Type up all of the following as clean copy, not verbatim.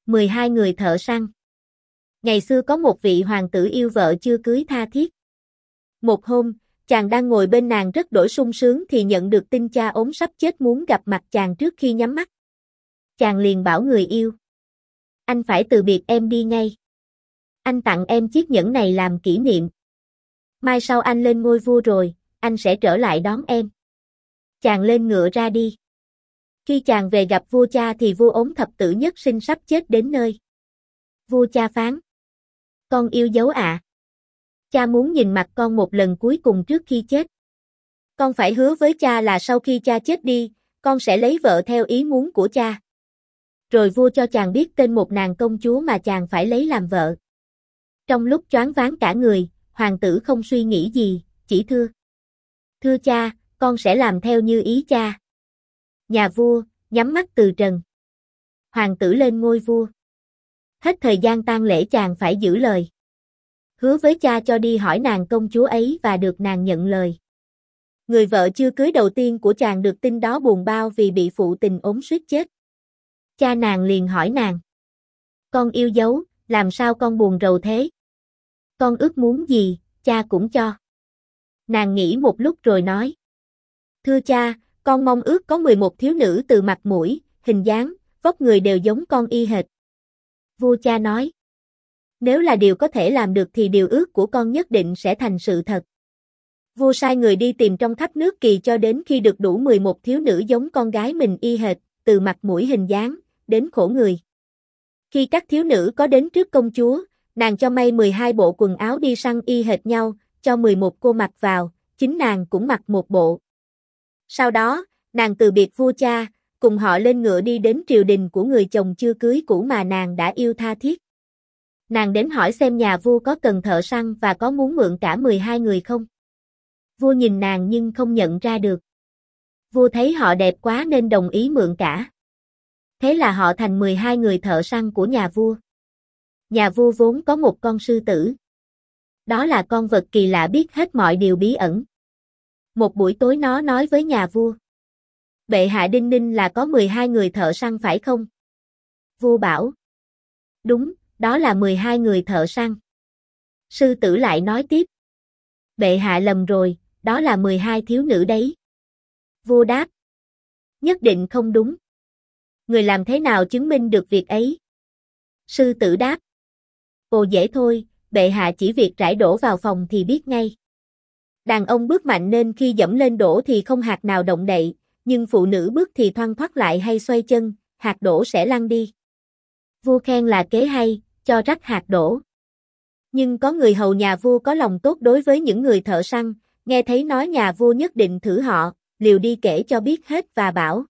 12 người thợ săn. Ngày xưa có một vị hoàng tử yêu vợ chưa cưới tha thiết. Một hôm, chàng đang ngồi bên nàng rất đổi sung sướng thì nhận được tin cha ốm sắp chết muốn gặp mặt chàng trước khi nhắm mắt. Chàng liền bảo người yêu: anh phải từ biệt em đi ngay. Anh tặng em chiếc nhẫn này làm kỷ niệm. Mai sau anh lên ngôi vua rồi, anh sẽ trở lại đón em. Chàng lên ngựa ra đi. Khi chàng về gặp vua cha thì vua ốm thập tử nhất sinh sắp chết đến nơi. Vua cha phán: con yêu dấu ạ. Cha muốn nhìn mặt con một lần cuối cùng trước khi chết. Con phải hứa với cha là sau khi cha chết đi, con sẽ lấy vợ theo ý muốn của cha. Rồi vua cho chàng biết tên một nàng công chúa mà chàng phải lấy làm vợ. Trong lúc choáng váng cả người, hoàng tử không suy nghĩ gì, chỉ thưa: thưa cha, con sẽ làm theo như ý cha. Nhà vua, nhắm mắt từ trần. Hoàng tử lên ngôi vua. Hết thời gian tang lễ chàng phải giữ lời. Hứa với cha cho đi hỏi nàng công chúa ấy và được nàng nhận lời. Người vợ chưa cưới đầu tiên của chàng được tin đó buồn bao vì bị phụ tình ốm suýt chết. Cha nàng liền hỏi nàng: con yêu dấu, làm sao con buồn rầu thế? Con ước muốn gì, cha cũng cho. Nàng nghĩ một lúc rồi nói: thưa cha, con mong ước có 11 thiếu nữ từ mặt mũi, hình dáng, vóc người đều giống con y hệt. Vua cha nói: nếu là điều có thể làm được thì điều ước của con nhất định sẽ thành sự thật. Vua sai người đi tìm trong khắp nước Kỳ cho đến khi được đủ 11 thiếu nữ giống con gái mình y hệt, từ mặt mũi hình dáng, đến khổ người. Khi các thiếu nữ có đến trước công chúa, nàng cho may 12 bộ quần áo đi săn y hệt nhau, cho 11 cô mặc vào, chính nàng cũng mặc một bộ. Sau đó, nàng từ biệt vua cha, cùng họ lên ngựa đi đến triều đình của người chồng chưa cưới cũ mà nàng đã yêu tha thiết. Nàng đến hỏi xem nhà vua có cần thợ săn và có muốn mượn cả 12 người không. Vua nhìn nàng nhưng không nhận ra được. Vua thấy họ đẹp quá nên đồng ý mượn cả. Thế là họ thành 12 người thợ săn của nhà vua. Nhà vua vốn có một con sư tử. Đó là con vật kỳ lạ biết hết mọi điều bí ẩn. Một buổi tối nó nói với nhà vua: bệ hạ đinh ninh là có 12 người thợ săn phải không? Vua bảo: đúng, đó là 12 người thợ săn. Sư tử lại nói tiếp: bệ hạ lầm rồi, đó là 12 thiếu nữ đấy. Vua đáp: nhất định không đúng. Người làm thế nào chứng minh được việc ấy? Sư tử đáp: ồ dễ thôi, bệ hạ chỉ việc rải đổ vào phòng thì biết ngay. Đàn ông bước mạnh nên khi dẫm lên đổ thì không hạt nào động đậy, nhưng phụ nữ bước thì thoăn thoắt lại hay xoay chân, hạt đổ sẽ lăn đi. Vua khen là kế hay, cho rắc hạt đổ. Nhưng có người hầu nhà vua có lòng tốt đối với những người thợ săn, nghe thấy nói nhà vua nhất định thử họ, liều đi kể cho biết hết và bảo: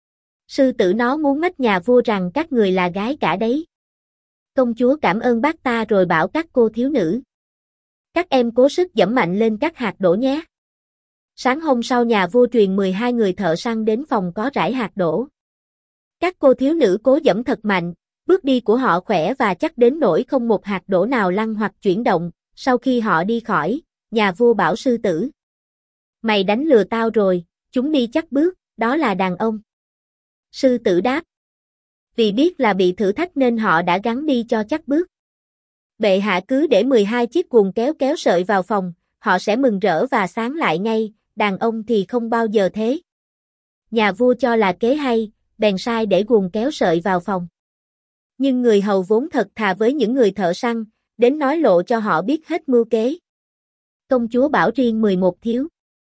sư tử nó muốn mách nhà vua rằng các người là gái cả đấy. Công chúa cảm ơn bác ta rồi bảo các cô thiếu nữ: các em cố sức dẫm mạnh lên các hạt đổ nhé. Sáng hôm sau nhà vua truyền 12 người thợ săn đến phòng có rải hạt đổ. Các cô thiếu nữ cố dẫm thật mạnh, bước đi của họ khỏe và chắc đến nỗi không một hạt đổ nào lăn hoặc chuyển động. Sau khi họ đi khỏi, nhà vua bảo sư tử: mày đánh lừa tao rồi, chúng đi chắc bước, đó là đàn ông. Sư tử đáp: vì biết là bị thử thách nên họ đã gắng đi cho chắc bước. Bệ hạ cứ để 12 chiếc guồng kéo kéo sợi vào phòng, họ sẽ mừng rỡ và sáng lại ngay, đàn ông thì không bao giờ thế. Nhà vua cho là kế hay, bèn sai để guồng kéo sợi vào phòng. Nhưng người hầu vốn thật thà với những người thợ săn, đến nói lộ cho họ biết hết mưu kế. Công chúa bảo riêng 11 thiếu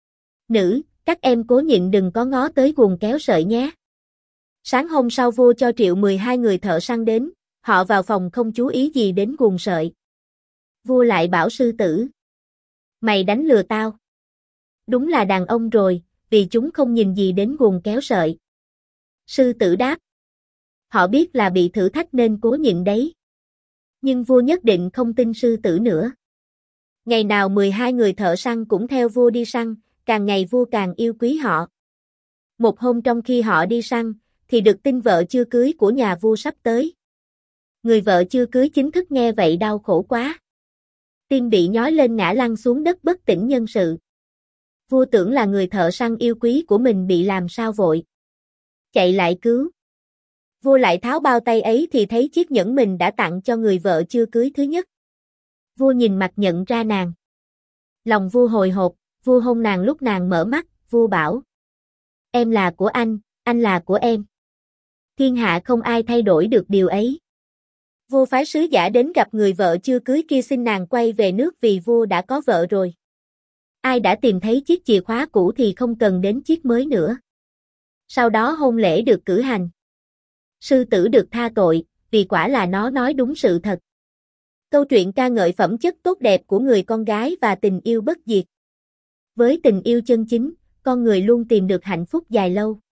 nữ: các em cố nhịn đừng có ngó tới guồng kéo sợi nhé. Sáng hôm sau vua cho triệu 12 người thợ săn đến, họ vào phòng không chú ý gì đến guồng sợi. Vua lại bảo sư tử: mày đánh lừa tao. Đúng là đàn ông rồi, vì chúng không nhìn gì đến guồng kéo sợi. Sư tử đáp: họ biết là bị thử thách nên cố nhịn đấy. Nhưng vua nhất định không tin sư tử nữa. Ngày nào 12 người thợ săn cũng theo vua đi săn, càng ngày vua càng yêu quý họ. Một hôm trong khi họ đi săn, thì được tin vợ chưa cưới của nhà vua sắp tới. Người vợ chưa cưới chính thức nghe vậy đau khổ quá. Tim bị nhói lên ngã lăn xuống đất bất tỉnh nhân sự. Vua tưởng là người thợ săn yêu quý của mình bị làm sao vội chạy lại cứu. Vua lại tháo bao tay ấy thì thấy chiếc nhẫn mình đã tặng cho người vợ chưa cưới thứ nhất. Vua nhìn mặt nhận ra nàng. Lòng vua hồi hộp, vua hôn nàng lúc nàng mở mắt, vua bảo. Em là của anh là của em. Thiên hạ không ai thay đổi được điều ấy. Vua phái sứ giả đến gặp người vợ chưa cưới kia xin nàng quay về nước vì vua đã có vợ rồi. Ai đã tìm thấy chiếc chìa khóa cũ thì không cần đến chiếc mới nữa. Sau đó hôn lễ được cử hành. Sư tử được tha tội, vì quả là nó nói đúng sự thật. Câu chuyện ca ngợi phẩm chất tốt đẹp của người con gái và tình yêu bất diệt. Với tình yêu chân chính, con người luôn tìm được hạnh phúc dài lâu.